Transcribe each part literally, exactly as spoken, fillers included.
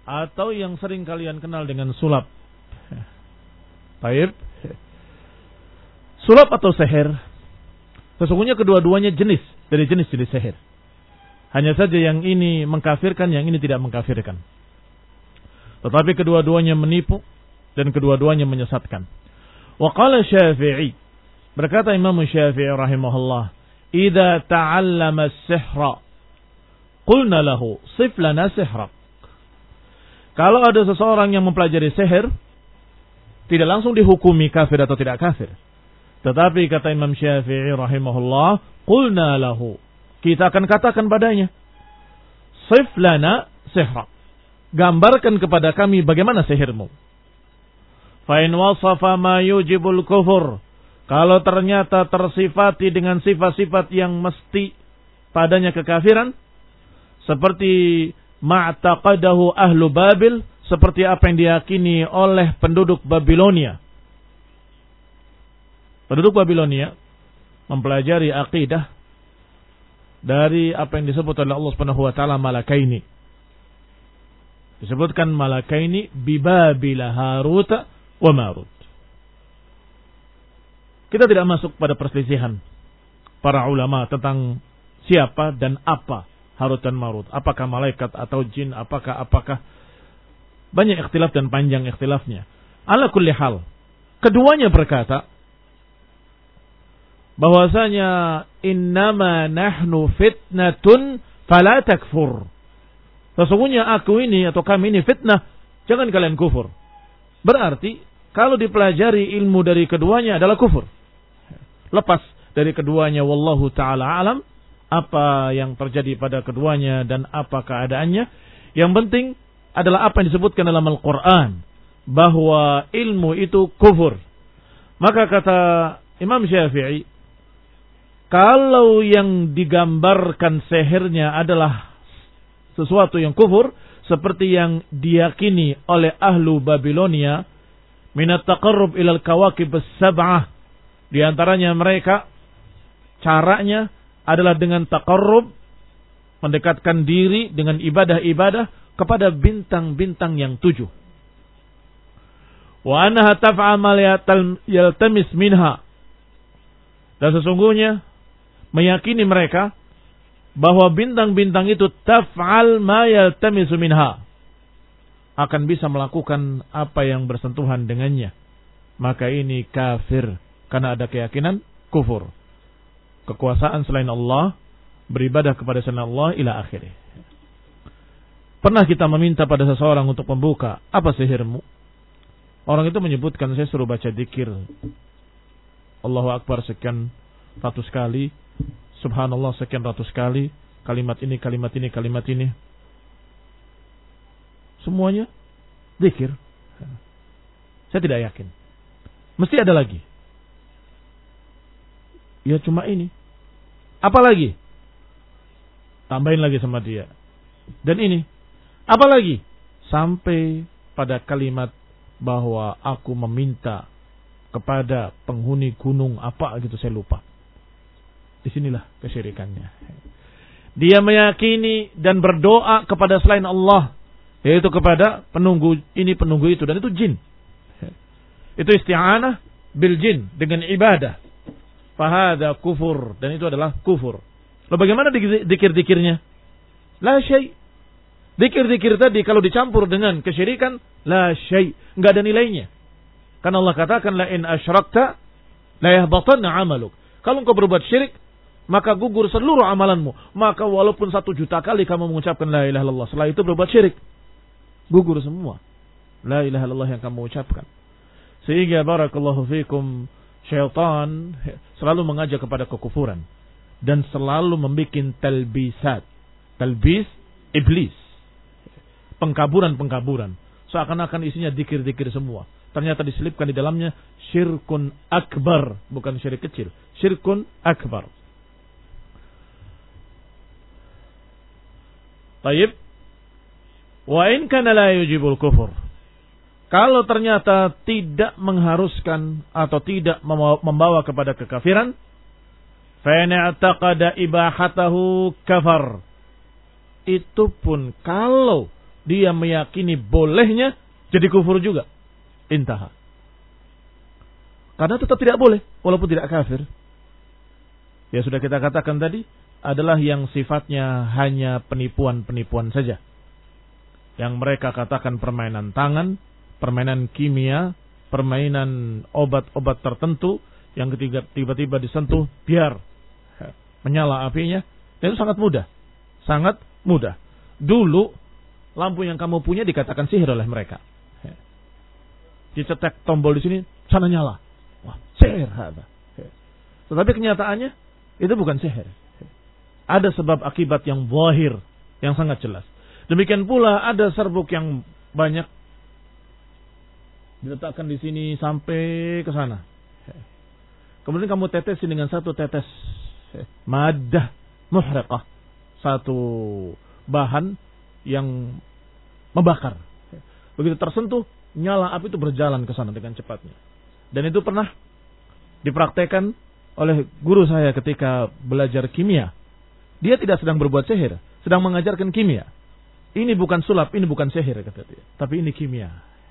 atau yang sering kalian kenal dengan sulap. Baik. Sulap atau sihir, sesungguhnya kedua-duanya jenis dari jenis-jenis sihir. Hanya saja yang ini mengkafirkan, yang ini tidak mengkafirkan. Tetapi kedua-duanya menipu dan kedua-duanya menyesatkan. Wa qala Syafi'i, berkata Imam Syafi'i rahimahullah, "Idza ta'allama as-sihra, qulna lahu sif lana sihrak." Kalau ada seseorang yang mempelajari sihir, tidak langsung dihukumi kafir atau tidak kafir. Tetapi kata Imam Syafi'i rahimahullah, qulna lahu, kita akan katakan padanya, sif lana sihrak, gambarkan kepada kami bagaimana sihirmu. Fa in wasafa ma yujibul kufur, kalau ternyata tersifati dengan sifat-sifat yang mesti padanya kekafiran, seperti ma'taqadahu ahlu Babil, seperti apa yang diyakini oleh penduduk Babilonia. Penduduk Babilonia mempelajari akidah dari apa yang disebut oleh Allah Subhanahu wa taala malakaini. Disebutkan malakaini bibabila Harut wa Marut. Kita tidak masuk pada perselisihan para ulama tentang siapa dan apa Harut dan Marut. Apakah malaikat atau jin, apakah apakah banyak ikhtilaf dan panjang ikhtilafnya. Ala kulli hal, keduanya berkata bahwasanya innama nahnu fitnatun fala takfur. Sesungguhnya aku ini atau kami ini fitnah, jangan kalian kufur. Berarti kalau dipelajari ilmu dari keduanya adalah kufur. Lepas dari keduanya, wallahu taala alam, apa yang terjadi pada keduanya dan apa keadaannya. Yang penting adalah apa yang disebutkan dalam Al-Quran, bahwa ilmu itu kufur. Maka kata Imam Syafi'i, kalau yang digambarkan sihirnya adalah sesuatu yang kufur, seperti yang diyakini oleh ahlu Babilonia, minat taqarrub ilal kawakib as-sab'ah, di antaranya mereka caranya adalah dengan taqarrub, mendekatkan diri dengan ibadah-ibadah kepada bintang-bintang yang tujuh. Wa annaha taf'a ma yaltamis minha, dan sesungguhnya meyakini mereka bahwa bintang-bintang itu taf'al ma yaltamisu minha, akan bisa melakukan apa yang bersentuhan dengannya. Maka ini kafir, karena ada keyakinan kufur. Kekuasaan selain Allah, beribadah kepada selain Allah, ila akhirih. Pernah kita meminta pada seseorang untuk membuka, apa sihirmu? Orang itu menyebutkan, saya suruh baca dzikir Allahu Akbar sekian ratus kali, Subhanallah sekian ratus kali, kalimat ini, kalimat ini, kalimat ini. Semuanya dzikir. Saya tidak yakin. Mesti ada lagi. Ya cuma ini. Apa lagi? Tambahin lagi sama dia. Dan ini. Apa lagi? Sampai pada kalimat bahwa aku meminta kepada penghuni gunung apa gitu, saya lupa. Disinilah kesyirikannya. Dia meyakini dan berdoa kepada selain Allah, yaitu kepada penunggu ini, penunggu itu, dan itu jin. Itu isti'anah bil jin dengan ibadah. Fahada kufur, dan itu adalah kufur. Lalu bagaimana dikir-dikirnya? La syai'. Dikir-dikir tadi kalau dicampur dengan kesyirikan, la syai', enggak ada nilainya. Karena Allah katakan, la in asyrakta la yahbatanna 'amaluk. Kalau engkau berbuat syirik, maka gugur seluruh amalanmu. Maka walaupun satu juta kali kamu mengucapkan la ilaha illallah, setelah itu berbuat syirik, gugur semua la ilaha illallah yang kamu ucapkan. Sehingga barakallahu fikum, syaitan selalu mengajak kepada kekufuran dan selalu membuat talbisat, talbis iblis, pengkaburan-pengkaburan, seakan-akan isinya dikir-dikir semua. Ternyata diselipkan di dalamnya syirkun akbar, bukan syirik kecil, syirkun akbar. Taib, wa in kana la yujibul kufur, kalau ternyata tidak mengharuskan atau tidak membawa kepada kekafiran, fa in i'taqada ibahatahu kafar, itu pun kalau dia meyakini bolehnya, jadi kufur juga. Intaha. Karena tetap tidak boleh, walaupun tidak kafir. Ya sudah kita katakan tadi, adalah yang sifatnya hanya penipuan-penipuan saja. Yang mereka katakan permainan tangan, permainan kimia, permainan obat-obat tertentu, yang ketiga tiba-tiba disentuh, biar menyala apinya. Dan itu sangat mudah. Sangat mudah. Dulu, lampu yang kamu punya dikatakan sihir oleh mereka. Dicetek tombol di sini, sana nyala. Wah, sihir. Tetapi kenyataannya, itu bukan sihir. Ada sebab akibat yang zahir, yang sangat jelas. Demikian pula ada serbuk yang banyak diletakkan di sini sampai ke sana. Kemudian kamu tetesin dengan satu tetes madah muhriqah, satu bahan yang membakar. Begitu tersentuh, nyala api itu berjalan ke sana dengan cepatnya. Dan itu pernah dipraktekkan oleh guru saya ketika belajar kimia. Dia tidak sedang berbuat sihir, sedang mengajarkan kimia. Ini bukan sulap, ini bukan sihir kata dia, tapi ini kimia.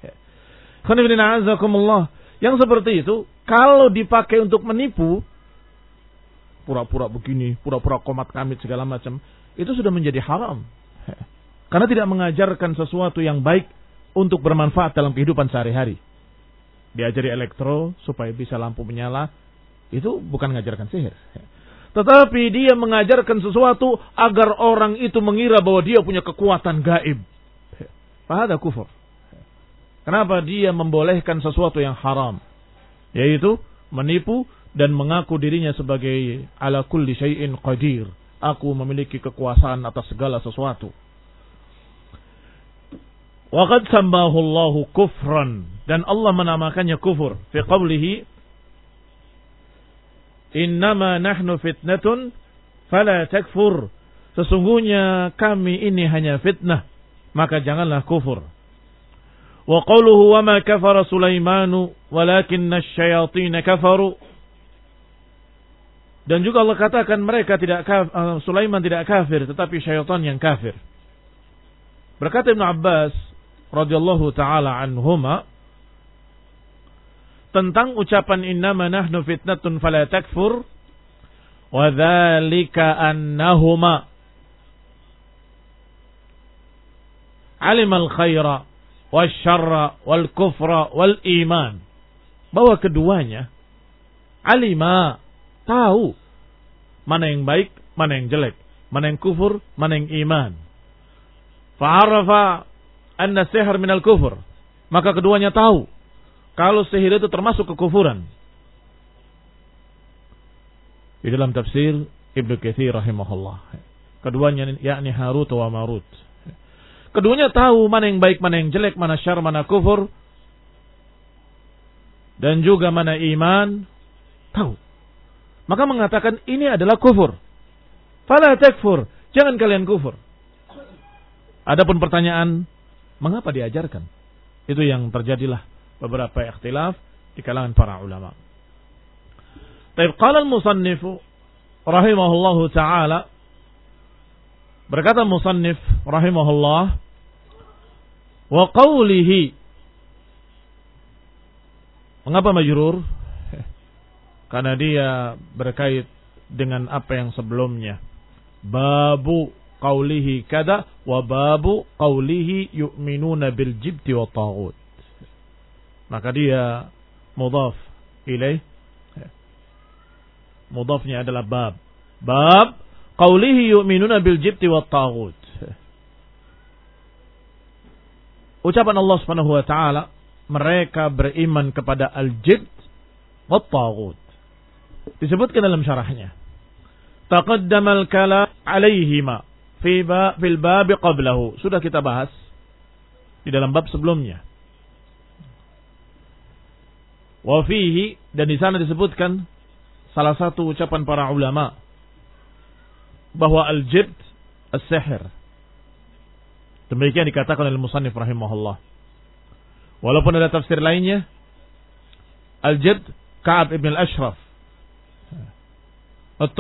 Yang seperti itu, kalau dipakai untuk menipu, pura-pura begini, pura-pura komat kamit segala macam, itu sudah menjadi haram. Karena tidak mengajarkan sesuatu yang baik untuk bermanfaat dalam kehidupan sehari-hari. Diajari elektro supaya bisa lampu menyala, itu bukan mengajarkan sihir. Tetapi dia mengajarkan sesuatu agar orang itu mengira bahwa dia punya kekuatan gaib. Fahada kufur. Kenapa dia membolehkan sesuatu yang haram? Yaitu menipu dan mengaku dirinya sebagai ala kulli syai'in qadir. Aku memiliki kekuasaan atas segala sesuatu. Wa qad sammahu Allahu kufran, dan Allah menamakannya kufur fi qawlihi innama nahnu fitnatun fala takfur. Sesungguhnya kami ini hanya fitnah, maka janganlah kufur. Wa qawluhu wa ma kafara Sulaimanu walakinna asy-syayatin kafaru. Dan juga Allah katakan mereka tidak kafir, uh, Sulaiman tidak kafir, tetapi syaitan yang kafir. Berkata Ibnu Abbas radhiyallahu taala anhuma tentang ucapan innama nahnu fitnatun fala takfur, wa dzalika annahuma alimal khaira wasyarra wal kufra wal iman. Bahwa keduanya alima, tahu mana yang baik, mana yang jelek, mana yang kufur, mana yang iman. Fa'arafa anna sihr minal kufur. Maka keduanya tahu kalau sihir itu termasuk kekufuran. Di dalam tafsir Ibnu Katsir rahimahullah. Keduanya yakni Harut wa Marut. Keduanya tahu mana yang baik, mana yang jelek, mana syar, mana kufur. Dan juga mana iman. Tahu. Maka mengatakan ini adalah kufur. Fala takfur. Jangan kalian kufur. Adapun pertanyaan, mengapa diajarkan? Itu yang terjadilah beberapa ikhtilaf di kalangan para ulama. Taib qala al-musannif rahimahullahu taala, berkata musannif rahimahullah, wa qawlihi. Mengapa majrur? Karena dia berkait dengan apa yang sebelumnya. Babu qawlihi kada wa babu qawlihi yu'minuna bil jibti wa taghut. Maka dia mudhaf ilaih. Mudhafnya adalah bab. Bab qawlihi yu'minuna bil jibti wa taghut. Ucapan Allah Subhanahu wa taala, mereka beriman kepada al-jibt wa taghut. Disebutkan dalam syarahnya. Taqaddama al-kalam alaihima fi ba fil bab qablahu. Sudah kita bahas di dalam bab sebelumnya. Wa fihi, dan di sana disebutkan salah satu ucapan para ulama bahwa al-jibt as-sihr. Demikian dikatakan oleh musannif rahimahullah. Walaupun ada tafsir lainnya, al-jibt Ka'ab ibn al-Ashraf.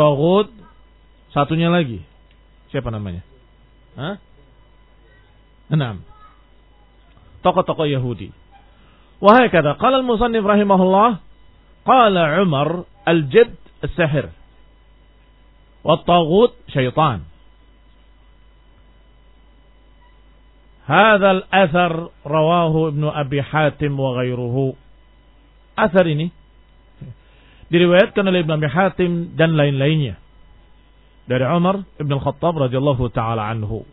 At-taghut satunya lagi. Siapa namanya? Hah? Enam. Tokoh-tokoh Yahudi. Wahakadha qala al-musannif rahimahullah, qala Umar al-jibt as-sihr wa at-taghut syaitan. Hadha al-athar rawahu Ibnu Abi Hatim wa ghairuhu. Athar ini diriwayatkan oleh Ibnu Abi Hatim dan lain-lainnya dari Umar Ibn Al-Khattab radhiyallahu taala anhu.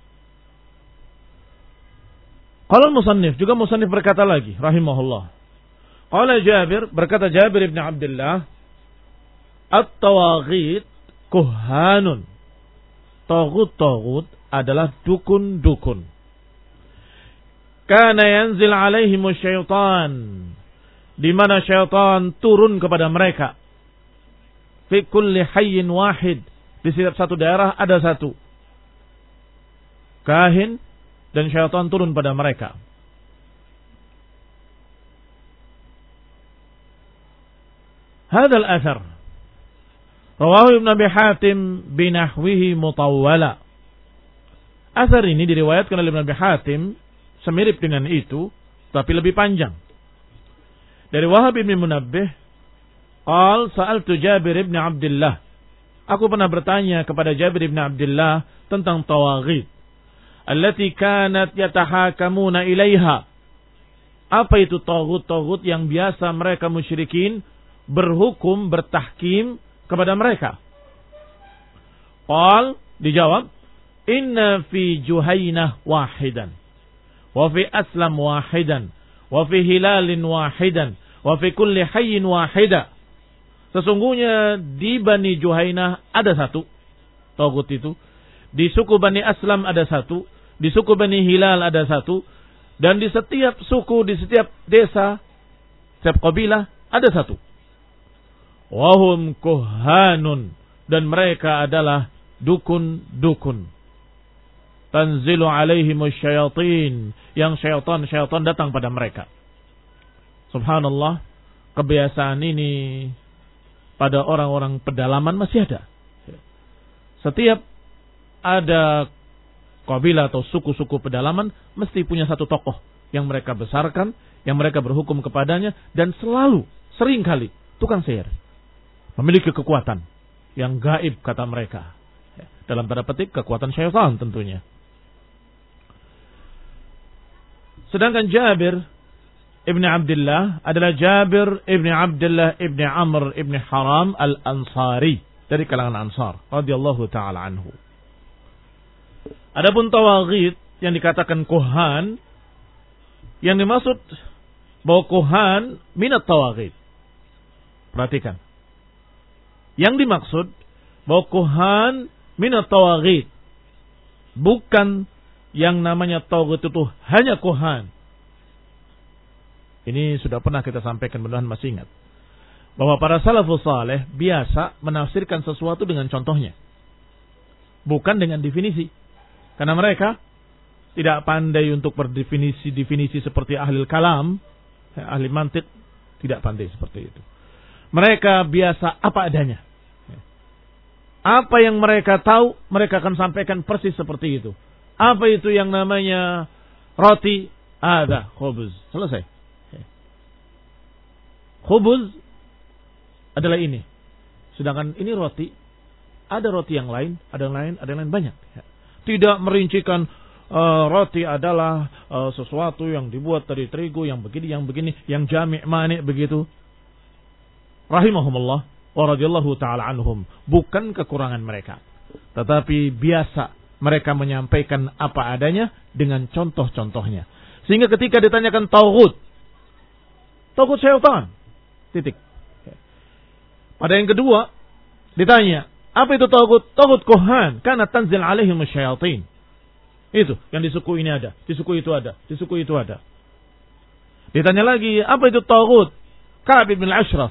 Qala al-musannif, juga musannif berkata lagi rahimahullah. Qala Jabir, berkata Jabir Ibn Abdullah, at-tawaghit kuhanun. Taghut-taghut adalah dukun-dukun. Kana yanzil alaihimu syaitan, di mana syaitan turun kepada mereka. Fi kulli hayyin wahid, di setiap satu daerah ada satu kahin, dan syaitan turun pada mereka. Hadal athar rawahu Ibn Abi Hatim binahwihi mutawwala. Athar ini diriwayatkan oleh Ibn Abi Hatim semirip dengan itu, tapi lebih panjang. Dari Wahab bin Munabbih, qal sa'altu Jabir ibn Abdullah, aku pernah bertanya kepada Jabir ibn Abdullah tentang tawaghit allati kanat yatahakamuna ilaiha. Apa itu taghut-taghut yang biasa mereka musyrikin berhukum, bertahkim kepada mereka? Qal, dijawab, inna fi Juhaynah wahidan, wa fi Aslam wahidan, wa fi Hilalin wahidan, wa fi kulli hayyin wahida. Sesungguhnya di Bani Juhaynah ada satu taghut itu, di suku Bani Aslam ada satu, di suku Bani Hilal ada satu, dan di setiap suku, di setiap desa, setiap kabilah ada satu. Wahum kuhanun, dan mereka adalah dukun-dukun. Tanzilu alaihimus syayatin, yang syaitan-syaitan datang pada mereka. Subhanallah, kebiasaan ini pada orang-orang pedalaman masih ada. Setiap ada kabilah atau suku-suku pedalaman mesti punya satu tokoh yang mereka besarkan, yang mereka berhukum kepadanya, dan selalu, sering kali tukang sihir, memiliki kekuatan yang gaib kata mereka. Dalam tanda petik kekuatan syaitan tentunya. Sedangkan Jabir Ibn Abdullah adalah Jabir Ibn Abdullah Ibn Amr Ibn Haram Al-Ansari, dari kalangan Ansar radhiyallahu taala anhu. Adapun tawaghit yang dikatakan kuhan, yang dimaksud bahwa kuhan minat tawaghit. Perhatikan. Yang dimaksud bahwa kuhan minat tawaghit, bukan yang namanya tawaghit itu hanya kuhan. Ini sudah pernah kita sampaikan, mudah-mudahan masih ingat, bahwa para salafus saleh biasa menafsirkan sesuatu dengan contohnya, bukan dengan definisi. Karena mereka tidak pandai untuk berdefinisi-definisi seperti ahli kalam, ahli mantik, tidak pandai seperti itu. Mereka biasa apa adanya. Apa yang mereka tahu, mereka akan sampaikan persis seperti itu. Apa itu yang namanya roti? Ada khubuz. Selesai. Khubuz adalah ini. Sedangkan ini roti. Ada roti yang lain, ada yang lain, ada yang lain, banyak. Tidak merincikan uh, roti adalah uh, sesuatu yang dibuat dari terigu, yang begini, yang begini, yang jami' mani' begitu. Rahimahumullah wa radhiyallahu ta'ala anhum. Bukan kekurangan mereka, tetapi biasa mereka menyampaikan apa adanya dengan contoh-contohnya. Sehingga ketika ditanyakan taghut, taghut syaitan, titik. Pada yang kedua ditanya, apa itu taghut? Taghut kuhan, karena tanzil alaihim syayatin. Itu yang di suku ini ada, di suku itu ada, di suku itu ada. Ditanya lagi, apa itu taghut? Ka'ab bin Ashraf.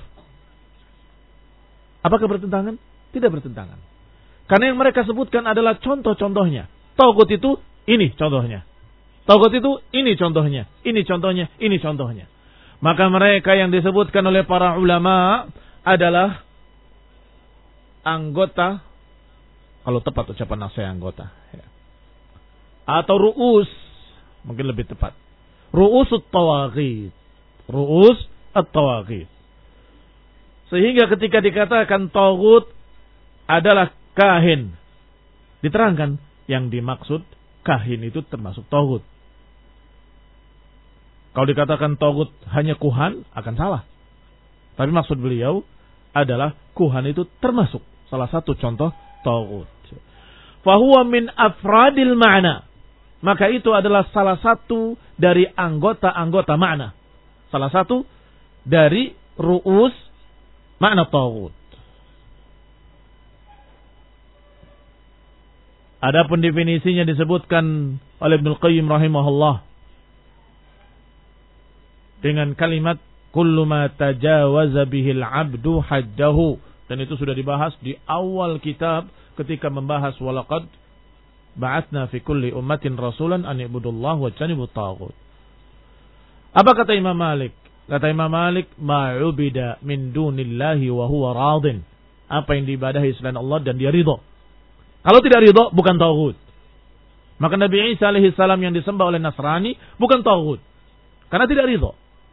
Apakah bertentangan? Tidak bertentangan. Karena yang mereka sebutkan adalah contoh-contohnya. Taghut itu ini contohnya. Taghut itu ini contohnya, ini contohnya, ini contohnya. Maka mereka yang disebutkan oleh para ulama adalah anggota, kalau tepat ucapan saya anggota, ya, atau ru'us, mungkin lebih tepat. Ru'usut tawaghit. Ru'us at-tawaghit. Sehingga ketika dikatakan taghut adalah kahin, diterangkan yang dimaksud kahin itu termasuk taghut. Kalau dikatakan taghut hanya kuhan akan salah. Tapi maksud beliau adalah kuhan itu termasuk salah satu contoh taghut. Fahuwa min afradil ma'na. Maka itu adalah salah satu dari anggota-anggota makna. Salah satu dari ru'us makna taghut. Adapun definisinya disebutkan oleh Ibnu Qayyim rahimahullah dengan kalimat kullu ma tajawaza bihil abdu haddahu, dan itu sudah dibahas di awal kitab ketika membahas walaqad ba'atsna fi kulli ummatin rasulan an ibudullah wa janibut taghut. Apa kata Imam Malik? Kata Imam Malik, ma'ubida min dunillahi wa huwa radin. Apa yang diibadahi selain Allah dan dia ridha. Kalau tidak ridha bukan taghut. Maka Nabi Isa alaihi salam yang disembah oleh Nasrani bukan taghut karena tidak ridha.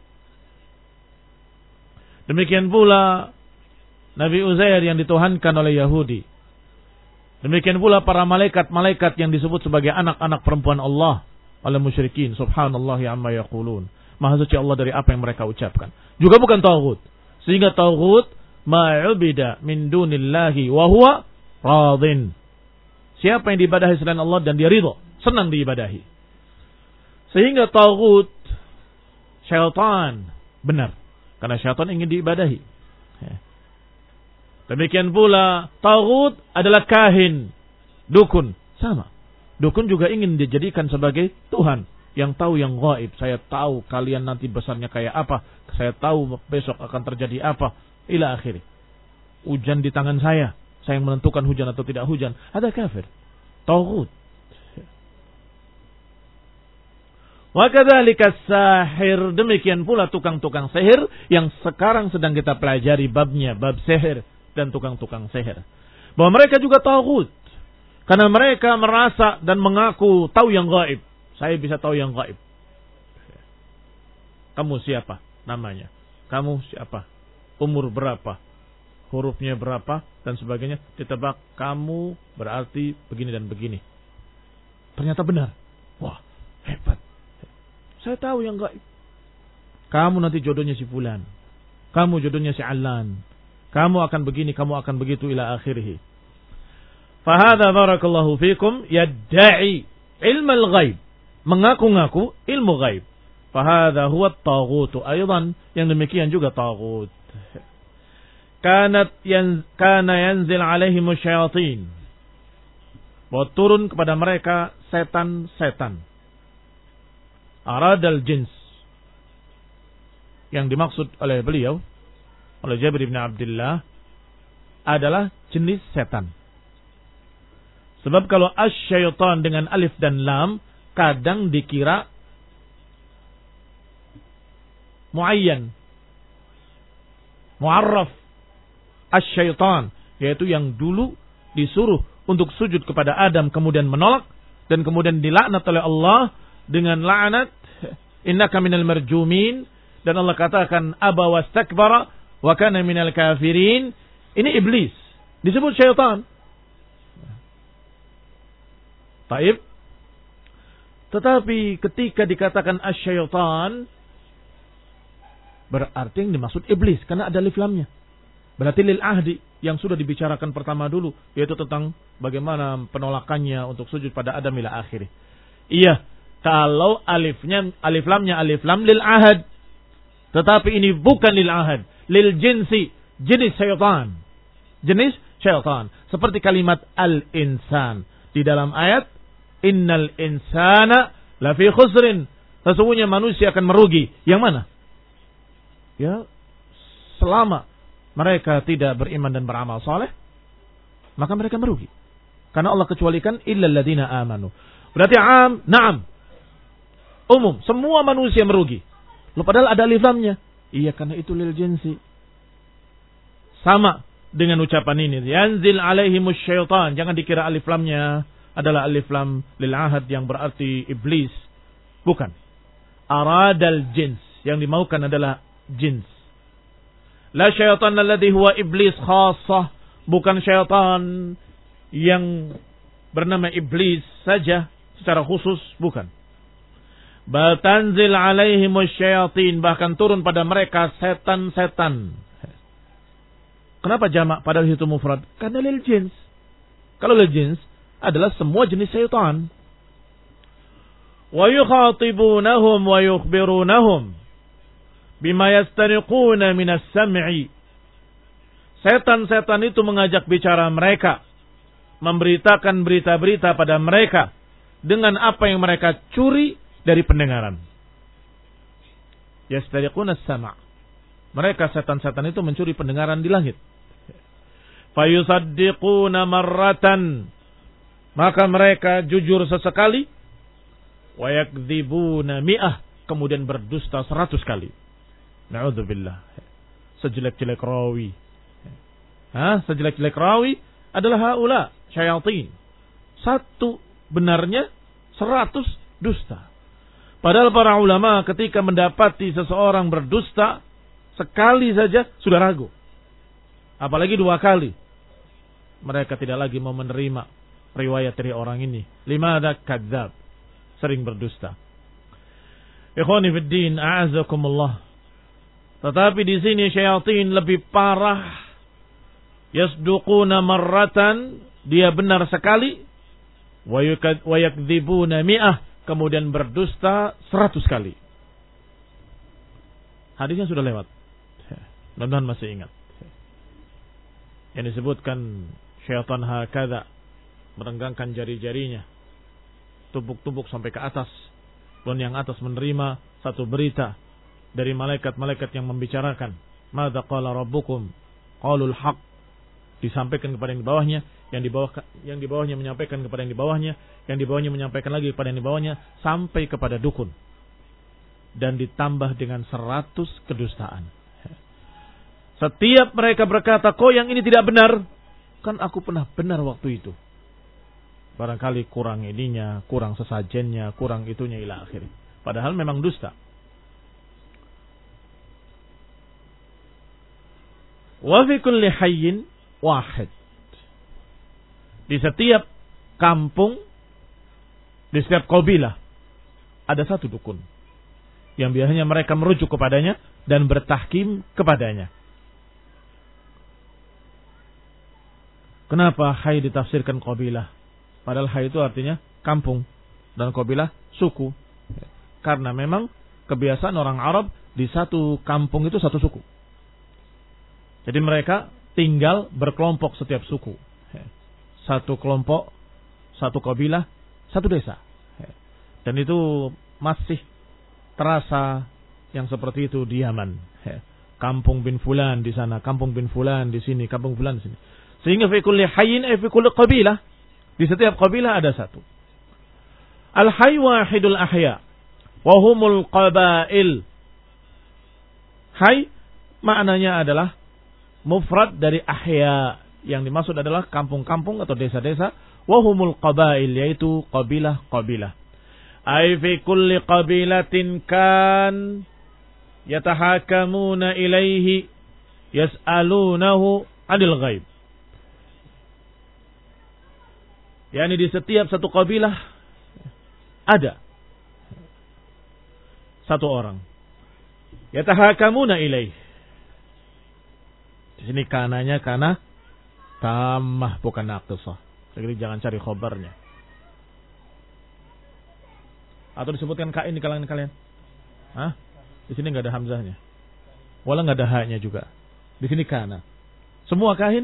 Demikian pula Nabi Uzair yang dituhankan oleh Yahudi. Demikian pula para malaikat-malaikat yang disebut sebagai anak-anak perempuan Allah oleh musyrikin. Subhanallah amma yaqulun. Maha suci Allah dari apa yang mereka ucapkan. Juga bukan taghut. Sehingga taghut ma'ubida min dunillahi wa huwa radin. Siapa yang diibadahi selain Allah dan dia ridha, senang diibadahi. Sehingga taghut syaitan benar, karena syaitan ingin diibadahi. Demikian pula taghut adalah kahin, dukun, sama. Dukun juga ingin dijadikan sebagai Tuhan yang tahu yang gaib. Saya tahu kalian nanti besarnya kayak apa, saya tahu besok akan terjadi apa, ila akhiri. Hujan di tangan saya, saya yang menentukan hujan atau tidak hujan. Ada kafir, taghut. Wa kadzalika sahir, demikian pula tukang-tukang sihir yang sekarang sedang kita pelajari babnya, bab sihir dan tukang-tukang sihir. Bahwa mereka juga taghut karena mereka merasa dan mengaku tahu yang gaib. Saya bisa tahu yang gaib. Kamu siapa namanya? Kamu siapa? Umur berapa? Hurufnya berapa dan sebagainya, ditebak kamu berarti begini dan begini. Ternyata benar. Wah, hebat. Saya tahu yang gaib. Kamu nanti jodohnya si fulan. Kamu jodohnya si Alan. Kamu akan begini, kamu akan begitu ila akhirih. Fahadha barakallahu fikum yadda'i ilmu al-ghaib. Mengaku-ngaku ilmu gaib. Fahadha huwa at-taghutu aidan, yang demikian juga taghut. Kanat yan, kana yanzil alaihim syayatin. Bahwa turun kepada mereka setan-setan. Aradal jins. Yang dimaksud oleh beliau, oleh Jabir bin Abdullah, adalah jenis setan. Sebab kalau asy-syaitan dengan alif dan lam kadang dikira muayyan, mu'arraf. Asy-syaitan, yaitu yang dulu disuruh untuk sujud kepada Adam kemudian menolak dan kemudian dilaknat oleh Allah dengan laknat innaka minal marjumin, dan Allah katakan aba wastakbara wa kana minal kafirin. Ini iblis, disebut syaitan. Taib. Tetapi ketika dikatakan asy-syaitan, berarti yang dimaksud iblis karena ada alif lamnya. Berarti lil ahdi yang sudah dibicarakan pertama dulu, yaitu tentang bagaimana penolakannya untuk sujud pada Adam ila akhirih. Iya, kalau alifnya alif lamnya alif lam lil ahad. Tetapi ini bukan lil ahad, lil jinsi, jenis syaitan. Jenis syaitan. Seperti kalimat al-insan di dalam ayat innal insana lafi khusrin. Sesungguhnya manusia akan merugi. Yang mana? Ya, selama mereka tidak beriman dan beramal saleh, maka mereka merugi. Karena Allah kecualikan illal ladzina amanu. Berarti am, na'am. Umum, semua manusia merugi. Loh, padahal ada alif lamnya. Iya, karena itu lil jinsi. Sama dengan ucapan ini, yanzil alaihimus syaitan. Jangan dikira alif lamnya adalah alif lam lil ahad yang berarti iblis. Bukan. Aradal jins. Yang dimaukan adalah jins. La syaitan alladhi huwa iblis khassah. Bukan syaitan yang bernama iblis saja secara khusus. Bukan. Bal tanzil alaihimus syayatin. Bahkan turun pada mereka setan-setan. Kenapa jamak padahal itu mufrad? Karena lil jins. Kalau lil jins adalah semua jenis syaitan. Wa yukhatibunahum wa yukhbirunahum bima yastariquna minas sam'i. Setan-setan itu mengajak bicara mereka, memberitakan berita-berita pada mereka dengan apa yang mereka curi dari pendengaran. Yastariquna as-sam'. Mereka setan-setan itu mencuri pendengaran di langit. Fayusaddiquna marratan. Maka mereka jujur sesekali. Wa yakdzibuna mi'ah. Kemudian berdusta seratus kali. Na'udzubillah. Sejelek-jelek rawi. Hah? Sejelek-jelek rawi adalah haula, syayatin. Satu benarnya, seratus dusta. Padahal para ulama ketika mendapati seseorang berdusta, sekali saja sudah ragu. Apalagi dua kali. Mereka tidak lagi mau menerima riwayat dari orang ini. Limada kadzab. Sering berdusta. Ikhwani fid din, a'azakumullah. Tetapi di sini syaitan lebih parah. Yasduquna marratan, dia benar sekali. Wa yakdzibuna mi'ah, kemudian berdusta seratus kali. Hadisnya sudah lewat. Mudah-mudahan masih ingat. Yang disebutkan syaitan hakadha, merenggangkan jari-jarinya, tumpuk-tumpuk sampai ke atas. Dan yang atas menerima satu berita dari malaikat-malaikat yang membicarakan. Madza qala rabbukum? Qalul haq. Disampaikan kepada yang di bawahnya, yang di bawah yang di bawahnya menyampaikan kepada yang di bawahnya, yang di bawahnya menyampaikan lagi kepada yang di bawahnya, sampai kepada dukun. Dan ditambah dengan seratus kedustaan. Setiap mereka berkata, kok yang ini tidak benar? Kan aku pernah benar waktu itu. Barangkali kurang ininya, kurang sesajennya, kurang itunya ila akhir. Padahal memang dusta. Wa fi kulli hayyin wahid. Di setiap kampung, di setiap qabilah, ada satu dukun. Yang biasanya mereka merujuk kepadanya dan bertahkim kepadanya. Kenapa hai ditafsirkan qabilah? Padahal hai itu artinya kampung. Dan qabilah suku. Karena memang kebiasaan orang Arab di satu kampung itu satu suku. Jadi mereka tinggal berkelompok setiap suku. Satu kelompok, satu qabilah, satu desa. Dan itu masih terasa yang seperti itu di Yaman. Kampung bin Fulan di sana, kampung bin Fulan di sini, kampung Fulan di sini. Sehingga fi kulli hayyin ay fi kulli qabilah, di setiap qabilah ada satu. Al-hayy wahidul ahya wa humul qabail. Hayy maknanya adalah mufrad dari ahya, yang dimaksud adalah kampung-kampung atau desa-desa, wa humul qabail, yaitu qabilah-qabilah. Ay fi kulli qabilatin kan yatahakamuna ilaihi yas'alunahu 'anil ghaib. Yani di setiap satu kabilah ada satu orang. Yatahakamuna ilaih. Di sini kananya kana tamah bukan naqisah. Jadi jangan cari khobarnya. Atau disebutkan kain di kalangan kalian? Hah? Di sini enggak ada hamzahnya. Wala enggak ada ha-nya juga. Di sini kana. Semua kain?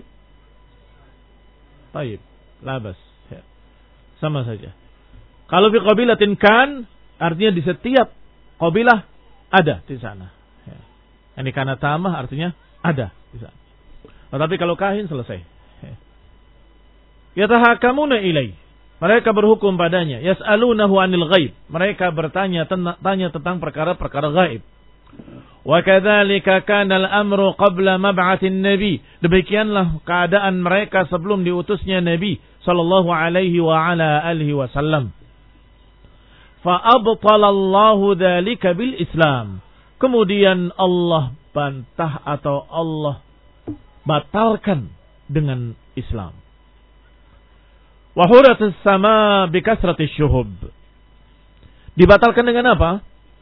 Baik, labas. Sama saja. Kalau fi qabilatin kan, artinya di setiap qabilah ada di sana. Ya. Ini kana tamah artinya ada di sana. Tetapi kalau kahin selesai. Ya. Yatahakamuna ilai. Mereka berhukum padanya. Yas'alunahu 'anil ghaib. Mereka bertanya tanya tentang perkara-perkara gaib. Wa kadzalika kana al-amru qabla mab'atsin nabi. Demikianlah keadaan mereka sebelum diutusnya Nabi sallallahu alaihi wa ala alihi wasallam. Fa'abtalallahu dzalika bil Islam. Kemudian Allah bantah atau Allah batalkan dengan Islam. Wa huratis sama bi kasratis syuhub. Dibatalkan dengan apa?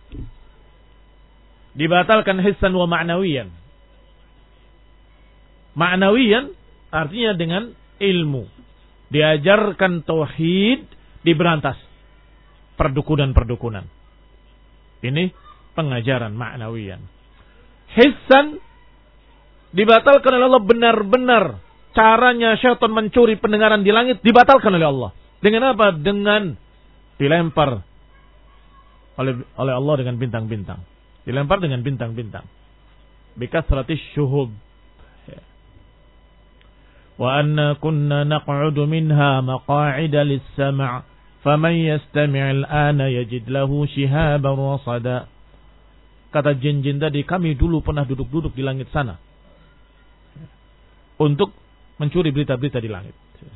Dibatalkan hissan wa ma'nawiyan. Ma'nawiyan artinya dengan ilmu. Diajarkan tauhid, diberantas perdukunan-perdukunan. Ini pengajaran ma'nawiyan. Hissan dibatalkan oleh Allah, benar-benar caranya syaitan mencuri pendengaran di langit dibatalkan oleh Allah. Dengan apa? Dengan dilempar oleh oleh Allah dengan bintang-bintang. Dilempar dengan bintang-bintang. Bikasratis syuhub. Wa anna kunna naq'udu minha maqa'ida lis-sam', faman yastami' al-ana yajid lahu shihaban rasada. Kata jin-jin tadi, kami dulu pernah duduk-duduk di langit sana untuk mencuri berita-berita di langit.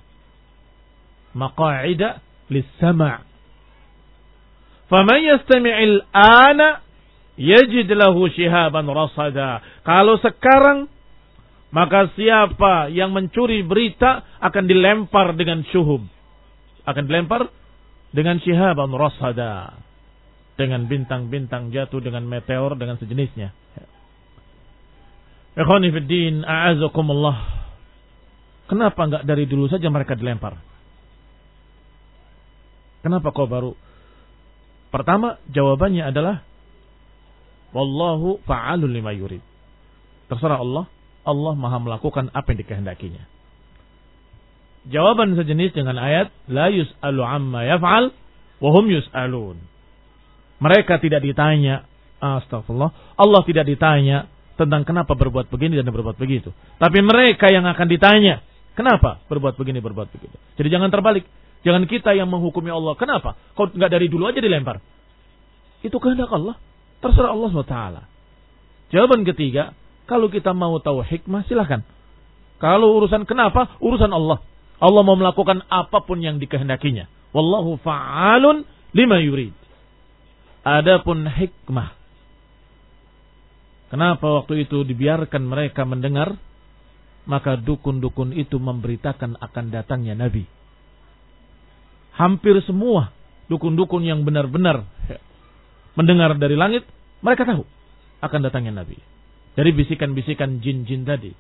Maqa'ida lis-sam'. Faman yastami'il ana yajid lahu shihaban rasada. Kalau sekarang, maka siapa yang mencuri berita akan dilempar dengan syuhub. Akan dilempar dengan shihaban rasada. Dengan bintang-bintang jatuh, dengan meteor, dengan sejenisnya. Ikhwani fid din, a'azakumullah. Kenapa enggak dari dulu saja mereka dilempar? Kenapa kau baru? Pertama, jawabannya adalah wallahu fa'alun lima yurid. Terserah Allah, Allah Maha melakukan apa yang dikehendakinya. Jawaban sejenis dengan ayat la yus'alu amma yaf'al wa hum yus'alun. Mereka tidak ditanya, astagfirullah, Allah tidak ditanya tentang kenapa berbuat begini dan berbuat begitu. Tapi mereka yang akan ditanya, kenapa berbuat begini, berbuat begitu. Jadi jangan terbalik. Jangan kita yang menghukumi Allah. Kenapa? Kau enggak dari dulu aja dilempar. Itu kehendak Allah. Terserah Allah subhanahu wa taala. Jawaban ketiga, kalau kita mau tahu hikmah, silahkan. Kalau urusan kenapa, urusan Allah. Allah mau melakukan apapun yang dikehendakinya. Wallahu fa'alun lima yurid. Adapun hikmah, kenapa waktu itu dibiarkan mereka mendengar, maka dukun-dukun itu memberitakan akan datangnya Nabi. Hampir semua dukun-dukun yang benar-benar mendengar dari langit, mereka tahu akan datangnya Nabi. Dari bisikan-bisikan jin-jin tadi.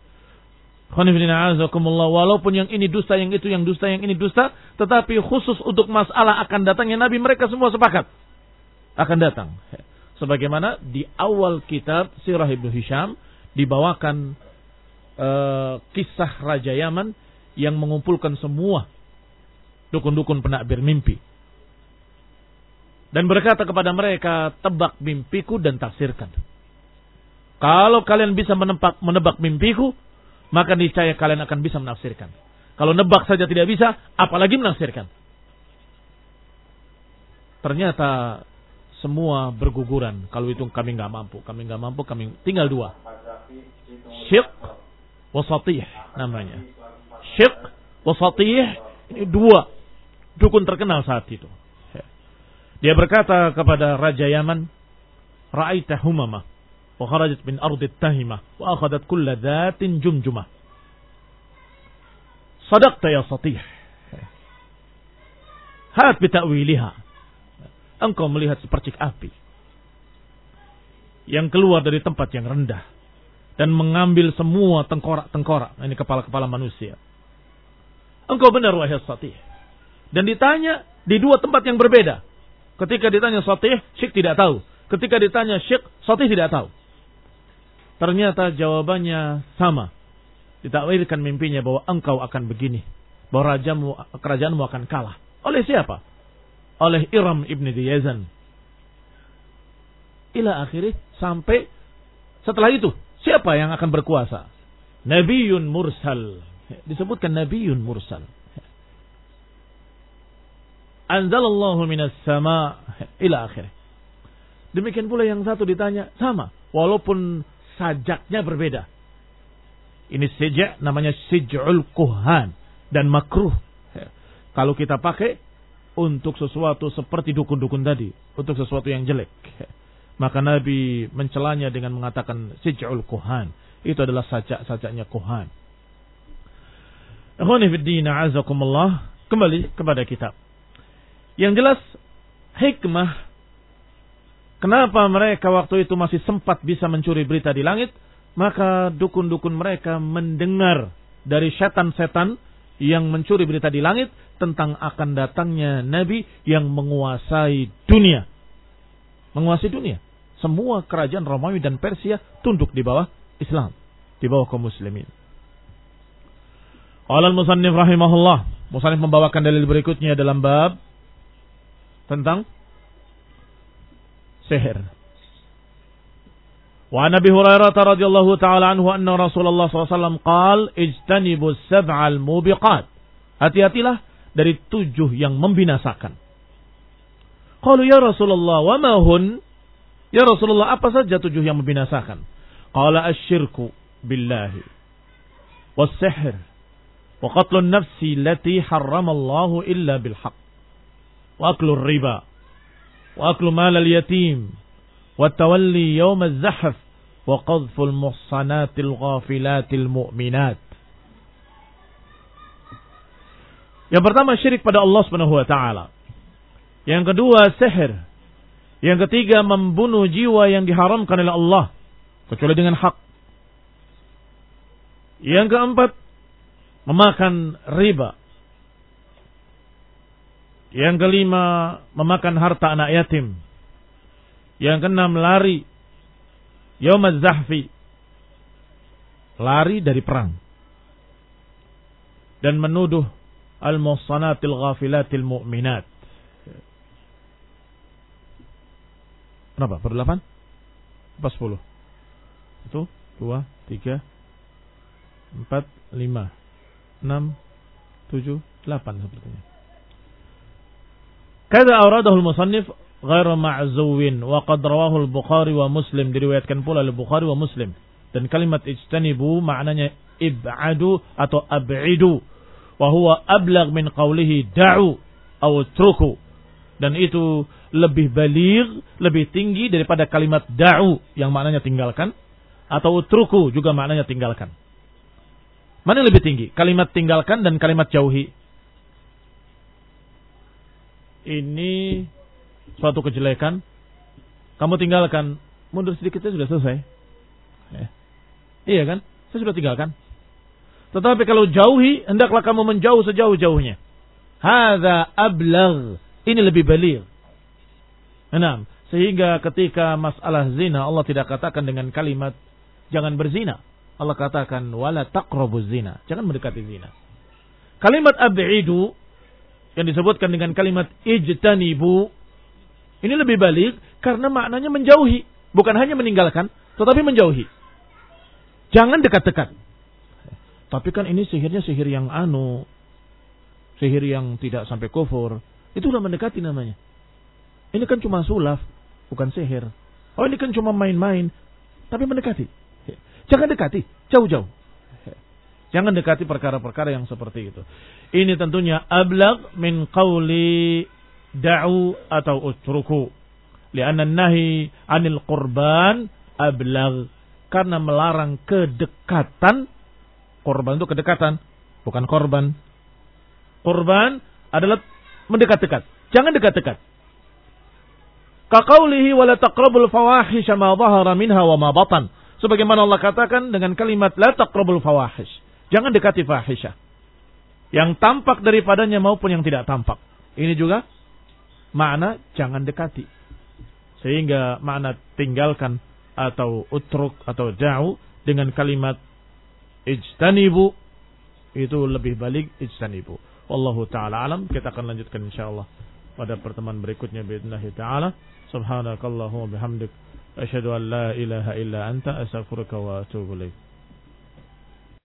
Walaupun yang ini dusta, yang itu yang dusta, yang ini dusta, tetapi khusus untuk masalah akan datangnya Nabi, mereka semua sepakat akan datang. Sebagaimana di awal kitab Sirah Ibnu Hisham dibawakan uh, kisah Raja Yaman yang mengumpulkan semua dukun-dukun penakbir mimpi. Dan berkata kepada mereka, tebak mimpiku dan tafsirkan. Kalau kalian bisa menebak, menebak mimpiku, maka niscaya kalian akan bisa menafsirkan. Kalau nebak saja tidak bisa, apalagi menafsirkan. Ternyata semua berguguran. Kalau itu kami nggak mampu, kami nggak mampu, kami tinggal dua. Syiq wasatih namanya. Syiq wasatih, ini dua dukun terkenal saat itu. Dia berkata kepada Raja Yaman, Ra'aita humamah wa kharajat min ardit tahimah wa akhadat kulla dhatin jumjumah. Sadaqta ya satih. Hat bita'wiliha. Engkau melihat sepercik api yang keluar dari tempat yang rendah dan mengambil semua tengkorak-tengkorak, ini kepala-kepala manusia. Engkau benar wahai satih. Dan ditanya di dua tempat yang berbeda. Ketika ditanya Satih, Syekh tidak tahu. Ketika ditanya Syekh, Satih tidak tahu. Ternyata jawabannya sama. Ditakwilkan mimpinya bahwa engkau akan begini. Bahwa rajamu, kerajaanmu akan kalah. Oleh siapa? Oleh Iram ibn Diyazan. Ila akhirih, sampai setelah itu, siapa yang akan berkuasa? Nabiyun mursal. Disebutkan Nabiyun mursal. Anzalallahu minas sama ila akhir. Demikian pula yang satu ditanya sama, walaupun sajaknya berbeda. Ini sijak namanya sij'ul kuhan dan makruh. Kalau kita pakai untuk sesuatu seperti dukun-dukun tadi, untuk sesuatu yang jelek. Maka Nabi mencelanya dengan mengatakan sij'ul kuhan. Itu adalah sajak-sajaknya kuhan. Ikhwani fid din, a'azakumullah. Kembali kepada kitab. Yang jelas hikmah kenapa mereka waktu itu masih sempat bisa mencuri berita di langit, maka dukun-dukun mereka mendengar dari setan-setan yang mencuri berita di langit tentang akan datangnya Nabi yang menguasai dunia. Menguasai dunia. Semua kerajaan Romawi dan Persia tunduk di bawah Islam, di bawah kaum muslimin. Qala al-musannif rahimahullah. Musannif membawakan dalil berikutnya dalam bab tentang sihir. Wa Nabi Hurairah radhiyallahu taala anhu anna Rasulullah sallallahu alaihi wasallam qala ijtanibus sab'al mubiqat. Hati-hatilah dari tujuh yang membinasakan. Qalu ya Rasulullah wa ma hun? Ya Rasulullah, apa saja tujuh yang membinasakan? Qala asyirku billahi was-sihr wa qatlun nafsi allati harramallahu illa bil haqq wa aklur riba wa aklu mal al-yatim wa tawalli yawm az-zahf wa qadhful muhsanatil ghafilatil mu'minat. Yang pertama syirik pada Allah Subhanahu wa taala. Yang kedua sihir. Yang ketiga membunuh jiwa yang diharamkan oleh Allah kecuali dengan hak. Yang keempat memakan riba. Yang kelima memakan harta anak yatim. Yang keenam lari yaumaz zahfi, lari dari perang, dan menuduh al-muhsanatil ghafilatil mu'minat. Kenapa? Per delapan? Pas sepuluh? Itu dua, tiga, empat, lima, enam, tujuh, delapan sepertinya. Kada awradahu al-musannif ghairu ma'zuwin wa qad rawahu al-Bukhari wa Muslim, diriwayatkan pula oleh Bukhari wa Muslim. Dan kalimat ijtanibu maknanya ib'adu atau ab'idu, wa huwa ablagh min qawlihi da'u atau truku. Dan itu lebih baligh, lebih tinggi daripada kalimat da'u yang maknanya tinggalkan, atau truku juga maknanya tinggalkan. Mana yang lebih tinggi? Kalimat tinggalkan dan kalimat jauhi. Ini suatu kejelekan, kamu tinggalkan, mundur sedikit saja sudah selesai. Ya. Iya kan? Saya sudah tinggalkan. Tetapi kalau jauhi, hendaklah kamu menjauh sejauh-jauhnya. Hadza ablagh. Ini lebih baligh. Enam. Sehingga ketika masalah zina, Allah tidak katakan dengan kalimat jangan berzina. Allah katakan wala taqrabuz zina. Jangan mendekati zina. Kalimat ab'idu yang disebutkan dengan kalimat ijtanibu ini lebih baligh karena maknanya menjauhi, bukan hanya meninggalkan, tetapi menjauhi. Jangan dekat-dekat. Tapi kan ini sihirnya sihir yang anu, sihir yang tidak sampai kufur. Itulah mendekati namanya. Ini kan cuma sulaf, bukan sihir. Oh ini kan cuma main-main, tapi mendekati. Jangan dekati, jauh-jauh. Jangan dekati perkara-perkara yang seperti itu. Ini tentunya ablagh min qawli da'u atau utruku. Lianna nahi anil qurban ablagh. Karena melarang kedekatan. Qurban itu kedekatan, bukan korban. Qurban adalah mendekat-dekat. Jangan dekat-dekat. Kaqaulihi wala taqrabul fawahisha ma dhahara minha wa ma batan. Sebagaimana Allah katakan dengan kalimat la taqrabul fawahish. Jangan dekati fahisyah. Yang tampak daripadanya maupun yang tidak tampak. Ini juga makna jangan dekati. Sehingga makna tinggalkan atau utruk atau da'u dengan kalimat ijtanibu itu lebih balik ijtanibu. Wallahu ta'ala alam. Kita akan lanjutkan insyaallah pada pertemuan berikutnya biidznillah ta'ala. Subhanakallahumma bihamdik asyhadu an la ilaha illa anta astaghfiruka wa atubu ilaik.